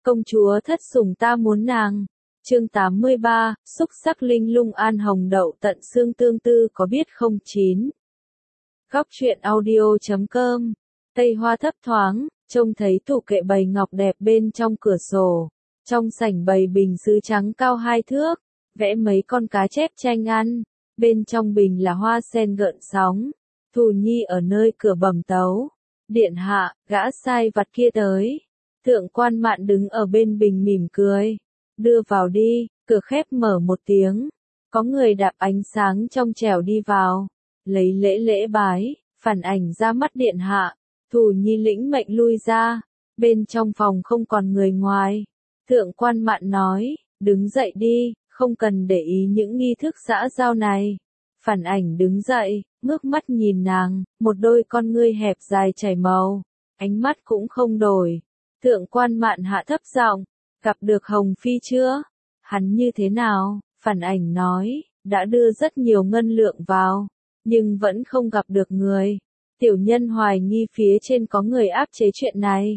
Công chúa thất sủng ta muốn nàng. Chương 83, xúc sắc linh lung an hồng đậu tận xương tương tư có biết không 9. Góc truyện audio.com. Tây hoa thấp thoáng, trông thấy tủ kệ bày ngọc đẹp bên trong cửa sổ. Trong sảnh bày bình sứ trắng cao 2 thước, vẽ mấy con cá chép tranh ăn. Bên trong bình là hoa sen gợn sóng. Thù Nhi ở nơi cửa bẩm tấu. Điện hạ, gã sai vặt kia tới. Thượng quan Mạn đứng ở bên bình mỉm cười. Đưa vào đi, cửa khép mở một tiếng. Có người đạp ánh sáng trong trẻo đi vào. Lấy lễ bái, phản ảnh ra mắt điện hạ. Thù Nhi lĩnh mệnh lui ra. Bên trong phòng không còn người ngoài. Thượng quan Mạn nói, đứng dậy đi, không cần để ý những nghi thức xã giao này. Phản ảnh đứng dậy, ngước mắt nhìn nàng, một đôi con ngươi hẹp dài chảy màu. Ánh mắt cũng không đổi. Thượng quan Mạn hạ thấp giọng, gặp được Hồng Phi chưa? Hắn như thế nào? Phản ảnh nói, đã đưa rất nhiều ngân lượng vào, nhưng vẫn không gặp được người. Tiểu nhân hoài nghi phía trên có người áp chế chuyện này.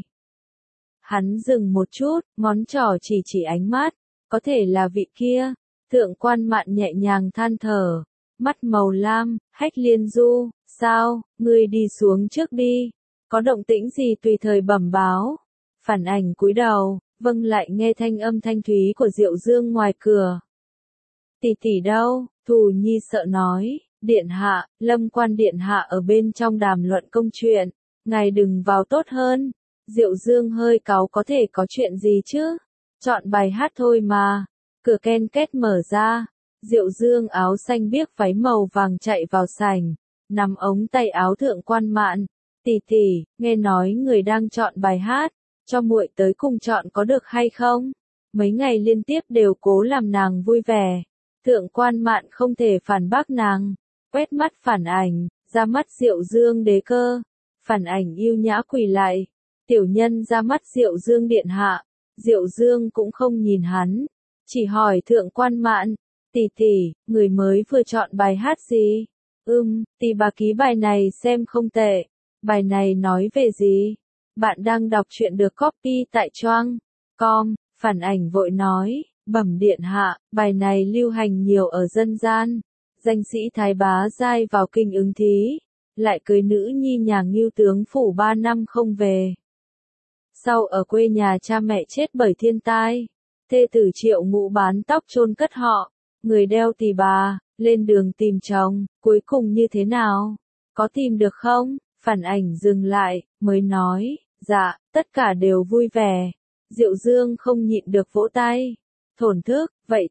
Hắn dừng một chút, ngón trỏ chỉ ánh mắt, có thể là vị kia. Thượng quan Mạn nhẹ nhàng than thở, mắt màu lam, Hách Liên Du, sao, ngươi đi xuống trước đi, có động tĩnh gì tùy thời bẩm báo. Phản ảnh cúi đầu, vâng lại nghe thanh âm thanh thúy của Diệu Dương ngoài cửa. Tỷ tỷ đâu? Thù Nhi sợ nói, điện hạ, Lâm quan điện hạ ở bên trong đàm luận công chuyện, ngài đừng vào tốt hơn. Diệu Dương hơi cáu, có thể có chuyện gì chứ? Chọn bài hát thôi mà. Cửa ken két mở ra. Diệu Dương áo xanh biếc váy màu vàng chạy vào sảnh, nắm ống tay áo Thượng quan Mạn. Tỷ tỷ, nghe nói người đang chọn bài hát, cho muội tới cùng chọn có được hay không? Mấy ngày liên tiếp đều cố làm nàng vui vẻ. Thượng quan Mạn không thể phản bác nàng, quét mắt phản ảnh, ra mắt Diệu Dương đế cơ. Phản ảnh yêu nhã quỳ lại, tiểu nhân ra mắt Diệu Dương điện hạ. Diệu Dương cũng không nhìn hắn, chỉ hỏi Thượng quan Mạn, tỷ tỷ, người mới vừa chọn bài hát gì? Tỷ bà ký bài này xem không tệ. Bài này nói về gì? Bạn đang đọc truyện được copy tại Choang.com. Phản ảnh vội nói, bẩm điện hạ, bài này lưu hành nhiều ở dân gian. Danh sĩ Thái Bá giai vào kinh ứng thí, lại cưới nữ nhi nhà Ngưu tướng phủ 3 năm không về. Sau ở quê nhà cha mẹ chết bởi thiên tai, thê tử Triệu Ngũ bán tóc chôn cất họ, người đeo tỳ bà, lên đường tìm chồng, cuối cùng như thế nào? Có tìm được không? Phản ảnh dừng lại, mới nói, dạ, tất cả đều vui vẻ. Diệu Dương không nhịn được vỗ tay, thổn thức, vậy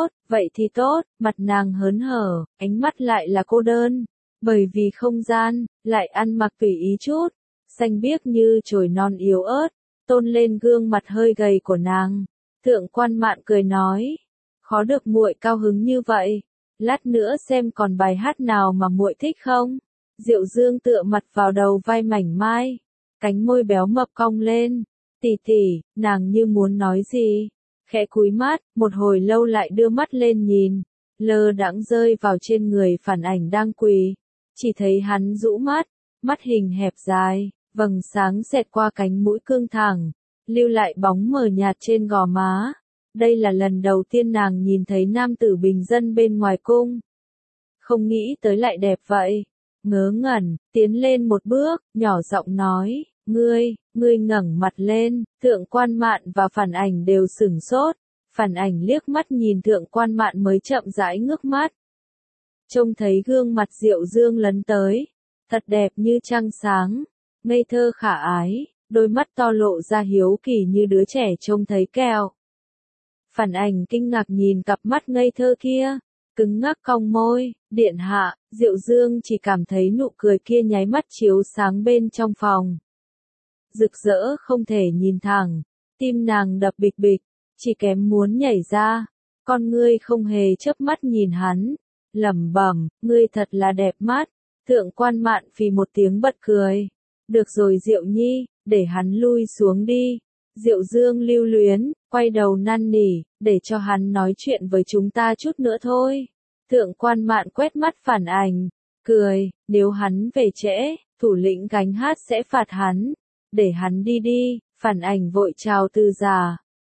thì tốt, mặt nàng hớn hở, ánh mắt lại là cô đơn, bởi vì không gian, lại ăn mặc tùy ý chút, xanh biếc như chồi non yếu ớt, tôn lên gương mặt hơi gầy của nàng. Thượng quan Mạn cười nói, khó được muội cao hứng như vậy, lát nữa xem còn bài hát nào mà muội thích không? Diệu Dương tựa mặt vào đầu vai mảnh mai, cánh môi béo mập cong lên. Tỷ tỷ, nàng như muốn nói gì, khẽ cúi mắt, một hồi lâu lại đưa mắt lên nhìn, lơ đãng rơi vào trên người phản ảnh đang quỳ, chỉ thấy hắn rũ mắt, mắt hình hẹp dài, vầng sáng xẹt qua cánh mũi cương thẳng, lưu lại bóng mờ nhạt trên gò má. Đây là lần đầu tiên nàng nhìn thấy nam tử bình dân bên ngoài cung. Không nghĩ tới lại đẹp vậy. Ngớ ngẩn, tiến lên một bước, nhỏ giọng nói, ngươi ngẩng mặt lên. Thượng quan Mạn và phản ảnh đều sửng sốt. Phản ảnh liếc mắt nhìn Thượng quan Mạn mới chậm rãi ngước mắt. Trông thấy gương mặt Diệu Dương lấn tới, thật đẹp như trăng sáng, ngây thơ khả ái, đôi mắt to lộ ra hiếu kỳ như đứa trẻ trông thấy kẹo. Phản ảnh kinh ngạc nhìn cặp mắt ngây thơ kia, cứng ngắc cong môi, điện hạ. Diệu Dương chỉ cảm thấy nụ cười kia nháy mắt chiếu sáng bên trong phòng. Rực rỡ không thể nhìn thẳng, tim nàng đập bịch bịch, chỉ kém muốn nhảy ra. Con ngươi không hề chớp mắt nhìn hắn, lẩm bẩm, ngươi thật là đẹp mắt. Thượng quan Mạn phì một tiếng bật cười. Được rồi Diệu Nhi, để hắn lui xuống đi. Diệu Dương lưu luyến, quay đầu năn nỉ, để cho hắn nói chuyện với chúng ta chút nữa thôi. Thượng quan Mạn quét mắt phản ảnh, cười, nếu hắn về trễ, thủ lĩnh gánh hát sẽ phạt hắn, để hắn đi đi. Phản ảnh vội chào từ giả,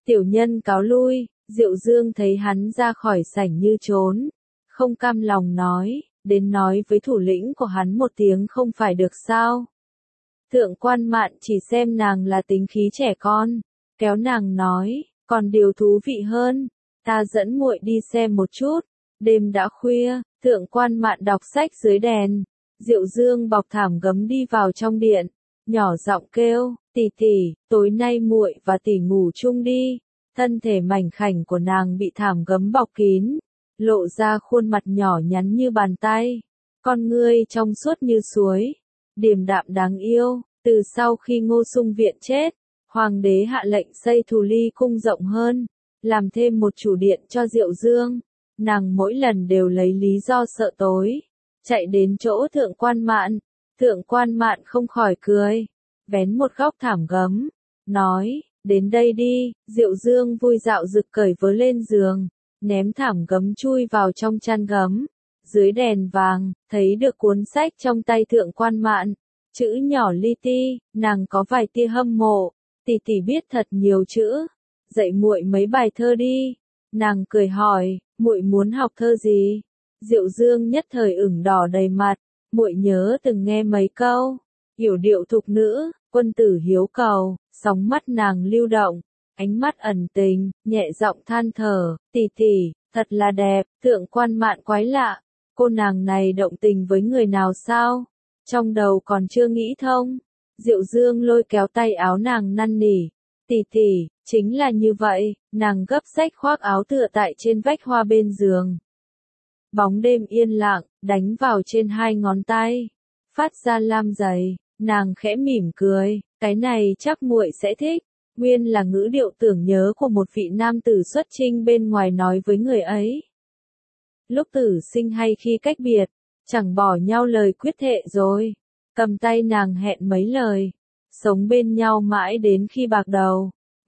Tiểu nhân cáo lui. Diệu Dương thấy hắn ra khỏi sảnh như trốn, không cam lòng nói, đến nói với thủ lĩnh của hắn một tiếng không phải được sao. Thượng quan Mạn chỉ xem nàng là tính khí trẻ con, kéo nàng nói, còn điều thú vị hơn, ta dẫn muội đi xem một chút. Đêm đã khuya, thượng quan Mạn đọc sách dưới đèn, Diệu Dương bọc thảm gấm đi vào trong điện, nhỏ giọng kêu, tỷ tỷ, tối nay muội và tỷ ngủ chung đi. Thân thể mảnh khảnh của nàng bị thảm gấm bọc kín, lộ ra khuôn mặt nhỏ nhắn như bàn tay, con ngươi trong suốt như suối, điềm đạm đáng yêu. Từ sau khi Ngô Sung Viện chết, hoàng đế hạ lệnh xây Thù Ly cung rộng hơn, làm thêm một chủ điện cho Diệu Dương. Nàng mỗi lần đều lấy lý do sợ tối, chạy đến chỗ thượng quan Mạn. Thượng quan Mạn không khỏi cười, vén một góc thảm gấm, nói, đến đây đi. Diệu Dương vui dạo rực cởi vớ lên giường, ném thảm gấm chui vào trong chăn gấm. Dưới đèn vàng, thấy được cuốn sách trong tay thượng quan Mạn, chữ nhỏ li ti, nàng có vài tia hâm mộ, tỷ tỷ biết thật nhiều chữ, dạy muội mấy bài thơ đi. Nàng cười hỏi, muội muốn học thơ gì? Diệu Dương nhất thời ửng đỏ đầy mặt, muội nhớ từng nghe mấy câu, yểu điệu thục nữ, quân tử hiếu cầu. Sóng mắt nàng lưu động, ánh mắt ẩn tình, nhẹ giọng than thở, tỷ tỷ, thật là đẹp. Thượng quan Mạn quái lạ, cô nàng này động tình với người nào sao? Trong đầu còn chưa nghĩ thông. Diệu Dương lôi kéo tay áo nàng năn nỉ, tỷ tỷ, chính là như vậy. Nàng gấp xách khoác áo tựa tại trên vách hoa bên giường. Bóng đêm yên lặng, đánh vào trên hai ngón tay, phát ra lam dày. Nàng khẽ mỉm cười, cái này chắc muội sẽ thích. Nguyên là ngữ điệu tưởng nhớ của một vị nam tử xuất trinh bên ngoài nói với người ấy. Lúc tử sinh hay khi cách biệt, chẳng bỏ nhau lời quyết thệ rồi. Cầm tay nàng hẹn mấy lời, sống bên nhau mãi đến khi bạc đầu.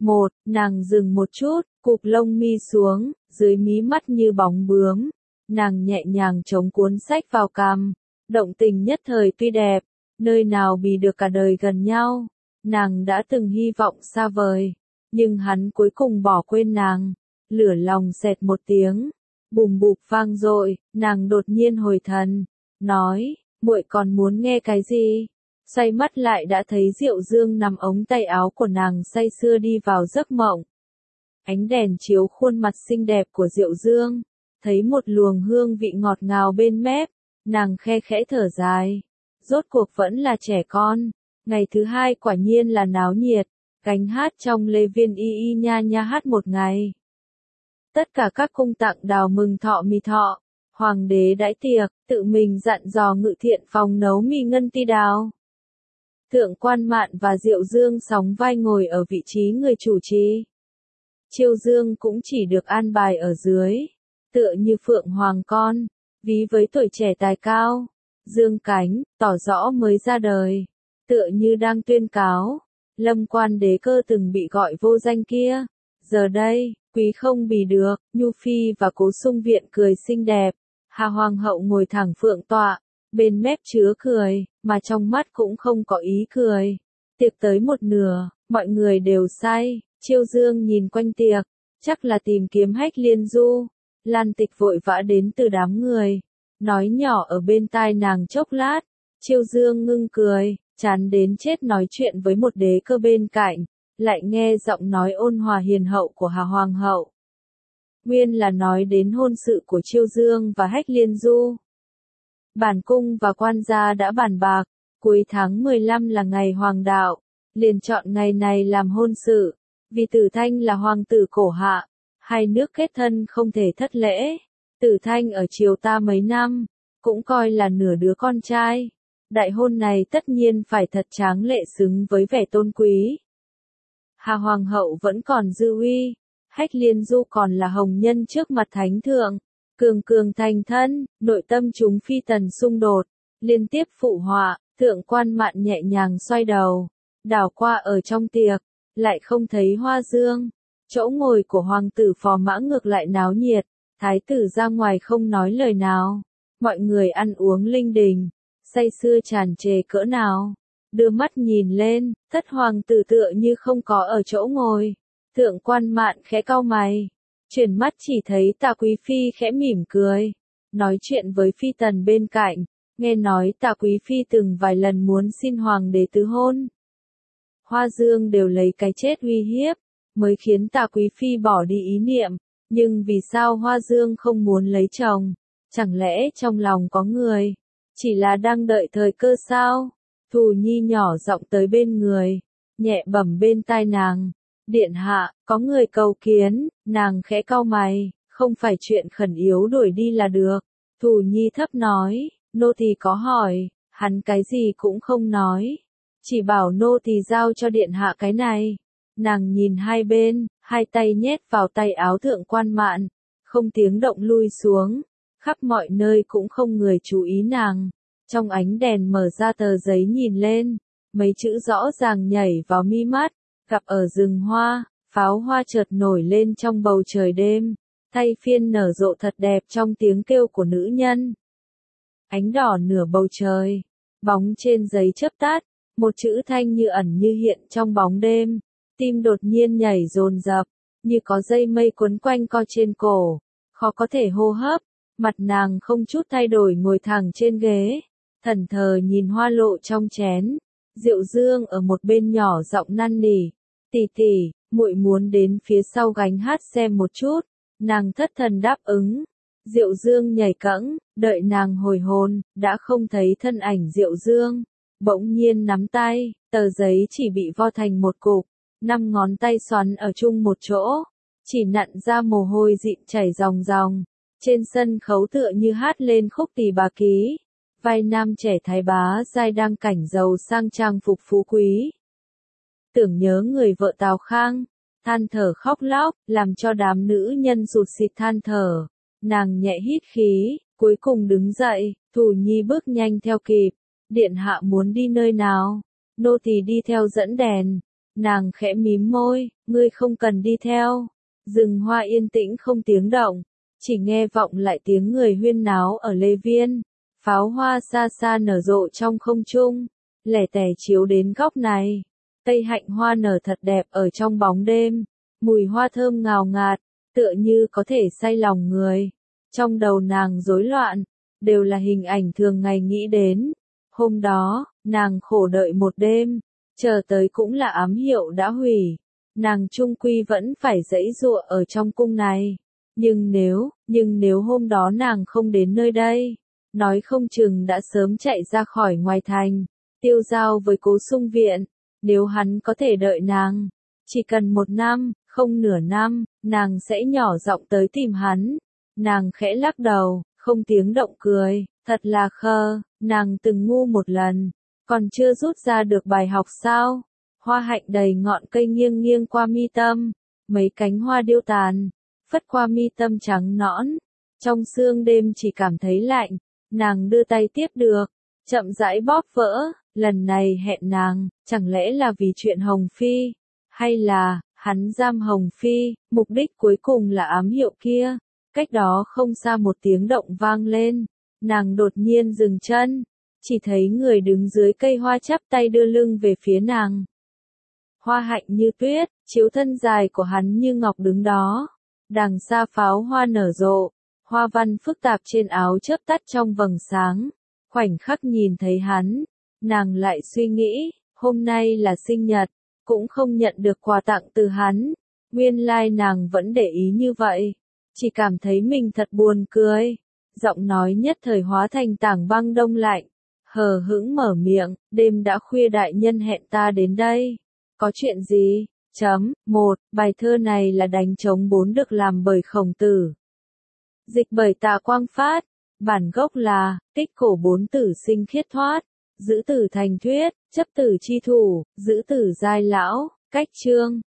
Nàng dừng một chút, cụp lông mi xuống, dưới mí mắt như bóng bướm. Nàng nhẹ nhàng chống cuốn sách vào cằm, động tình nhất thời tuy đẹp, nơi nào bì được cả đời gần nhau. Nàng đã từng hy vọng xa vời, nhưng hắn cuối cùng bỏ quên nàng. Lửa lòng xẹt một tiếng, bùm bụp vang dội, nàng đột nhiên hồi thần, nói, muội còn muốn nghe cái gì? Xoay mắt lại đã thấy Diệu Dương nằm ống tay áo của nàng say sưa đi vào giấc mộng. Ánh đèn chiếu khuôn mặt xinh đẹp của Diệu Dương, thấy một luồng hương vị ngọt ngào bên mép, nàng khe khẽ thở dài. Rốt cuộc vẫn là trẻ con. Ngày thứ hai quả nhiên là náo nhiệt, gánh hát trong lê viên y y nha nha hát một ngày. Tất cả các cung tặng đào mừng thọ mì thọ, hoàng đế đãi tiệc, tự mình dặn dò ngự thiện phòng nấu mì ngân ti đào. Thượng quan Mạn và Diệu Dương sóng vai ngồi ở vị trí người chủ trì. Chiêu Dương cũng chỉ được an bài ở dưới, tựa như phượng hoàng con, ví với tuổi trẻ tài cao, dương cánh, tỏ rõ mới ra đời. Tựa như đang tuyên cáo, Lâm quan đế cơ từng bị gọi vô danh kia, giờ đây, quý không bì được. Nhu Phi và Cố Sung Viện cười xinh đẹp, Hà Hoàng hậu ngồi thẳng phượng tọa, bên mép chứa cười, mà trong mắt cũng không có ý cười. Tiệc tới một nửa, mọi người đều say, Chiêu Dương nhìn quanh tiệc, chắc là tìm kiếm Hách Liên Du. Lan Tịch vội vã đến từ đám người, nói nhỏ ở bên tai nàng chốc lát. Chiêu Dương ngưng cười, chán đến chết nói chuyện với một đế cơ bên cạnh, lại nghe giọng nói ôn hòa hiền hậu của Hà Hoàng hậu. Nguyên là nói đến hôn sự của Chiêu Dương và Hách Liên Du. Bản cung và quan gia đã bàn bạc, cuối tháng 15 là ngày hoàng đạo, liền chọn ngày này làm hôn sự. Vì Tử Thanh là hoàng tử cổ hạ, hai nước kết thân không thể thất lễ. Tử Thanh ở triều ta mấy năm, cũng coi là nửa đứa con trai. Đại hôn này tất nhiên phải thật tráng lệ xứng với vẻ tôn quý. Hà Hoàng hậu vẫn còn dư uy, Hách Liên Du còn là hồng nhân trước mặt thánh thượng, cường cường thành thân, nội tâm chúng phi tần xung đột, liên tiếp phụ họa. Thượng quan Mạn nhẹ nhàng xoay đầu, đảo qua ở trong tiệc, lại không thấy Hoa Dương. Chỗ ngồi của hoàng tử phò mã ngược lại náo nhiệt, thái tử ra ngoài không nói lời nào, mọi người ăn uống linh đình, say sưa tràn trề cỡ nào. Đưa mắt nhìn lên, thất hoàng tử tựa như không có ở chỗ ngồi, Thượng Quan Mạn khẽ cau mày, chuyển mắt chỉ thấy Tả Quý Phi khẽ mỉm cười, nói chuyện với phi tần bên cạnh, nghe nói Tả Quý Phi từng vài lần muốn xin hoàng đế tứ hôn. Hoa Dương đều lấy cái chết uy hiếp, mới khiến Tả Quý Phi bỏ đi ý niệm, nhưng vì sao Hoa Dương không muốn lấy chồng? Chẳng lẽ trong lòng có người, chỉ là đang đợi thời cơ sao? Thù Nhi nhỏ giọng tới bên người, nhẹ bẩm bên tai nàng, điện hạ, có người cầu kiến, nàng khẽ cau mày, không phải chuyện khẩn yếu đuổi đi là được. Thù Nhi thấp nói, nô tỳ có hỏi, hắn cái gì cũng không nói, chỉ bảo nô tỳ giao cho điện hạ cái này. Nàng nhìn hai bên, hai tay nhét vào tay áo Thượng Quan Mạn, không tiếng động lui xuống, khắp mọi nơi cũng không người chú ý nàng. Trong ánh đèn mở ra tờ giấy nhìn lên, mấy chữ rõ ràng nhảy vào mi mắt, gặp ở rừng hoa, pháo hoa chợt nổi lên trong bầu trời đêm, thay phiên nở rộ thật đẹp trong tiếng kêu của nữ nhân. Ánh đỏ nửa bầu trời, bóng trên giấy chớp tắt, một chữ thanh như ẩn như hiện trong bóng đêm, tim đột nhiên nhảy dồn dập, như có dây mây quấn quanh co trên cổ, khó có thể hô hấp, mặt nàng không chút thay đổi ngồi thẳng trên ghế, thẫn thờ nhìn hoa lộ trong chén. Diệu Dương ở một bên nhỏ giọng năn nỉ, tỷ tỷ, muội muốn đến phía sau gánh hát xem một chút. Nàng thất thần đáp ứng. Diệu Dương nhảy cẫng, đợi nàng hồi hồn, đã không thấy thân ảnh Diệu Dương. Bỗng nhiên nắm tay, tờ giấy chỉ bị vo thành một cục, 5 ngón tay xoắn ở chung một chỗ, chỉ nặn ra mồ hôi dịn chảy ròng ròng. Trên sân khấu tựa như hát lên khúc Tỳ Bà Ký. Vai nam trẻ thái bá giai đang cảnh giàu sang trang phục phú quý. Tưởng nhớ người vợ Tào Khang, than thở khóc lóc, làm cho đám nữ nhân rụt xịt than thở. Nàng nhẹ hít khí, cuối cùng đứng dậy, Thù Nhi bước nhanh theo kịp. Điện hạ muốn đi nơi nào? Nô tỳ đi theo dẫn đèn. Nàng khẽ mím môi, ngươi không cần đi theo. Rừng hoa yên tĩnh không tiếng động, chỉ nghe vọng lại tiếng người huyên náo ở Lê Viên. Pháo hoa xa xa nở rộ trong không trung, lẻ tẻ chiếu đến góc này. Tây hạnh hoa nở thật đẹp ở trong bóng đêm, mùi hoa thơm ngào ngạt, tựa như có thể say lòng người. Trong đầu nàng rối loạn, đều là hình ảnh thường ngày nghĩ đến. Hôm đó, nàng khổ đợi một đêm, chờ tới cũng là ám hiệu đã hủy. Nàng chung quy vẫn phải giãy giụa ở trong cung này. Nhưng nếu hôm đó nàng không đến nơi đây, nói không chừng đã sớm chạy ra khỏi ngoài thành, tiêu giao với Cố Sung Viện. Nếu hắn có thể đợi nàng, chỉ cần 1 năm, không nửa năm, nàng sẽ nhỏ giọng tới tìm hắn. Nàng khẽ lắc đầu, không tiếng động cười, thật là khờ, nàng từng ngu một lần, còn chưa rút ra được bài học sao? Hoa hạnh đầy ngọn cây nghiêng nghiêng qua mi tâm, mấy cánh hoa điêu tàn, phất qua mi tâm trắng nõn. Trong sương đêm chỉ cảm thấy lạnh, nàng đưa tay tiếp được, chậm rãi bóp vỡ. Lần này hẹn nàng, chẳng lẽ là vì chuyện Hồng Phi, hay là hắn giam Hồng Phi, mục đích cuối cùng là ám hiệu kia. Cách đó không xa một tiếng động vang lên, nàng đột nhiên dừng chân, chỉ thấy người đứng dưới cây hoa chắp tay đưa lưng về phía nàng. Hoa hạnh như tuyết, chiếu thân dài của hắn như ngọc đứng đó. Đằng xa pháo hoa nở rộ, hoa văn phức tạp trên áo chớp tắt trong vầng sáng. Khoảnh khắc nhìn thấy hắn, nàng lại suy nghĩ, hôm nay là sinh nhật, cũng không nhận được quà tặng từ hắn. Nguyên lai nàng vẫn để ý như vậy, chỉ cảm thấy mình thật buồn cười. Giọng nói nhất thời hóa thành tảng băng đông lạnh, hờ hững mở miệng, đêm đã khuya đại nhân hẹn ta đến đây. Có chuyện gì? 1. Bài thơ này là đánh trống 4 được làm bởi Khổng Tử. Dịch bởi Tạ Quang Phát. Bản gốc là, tích cổ 4 tử sinh khiết thoát, giữ tử thành thuyết, chấp tử chi thủ, giữ tử giai lão, cách chương.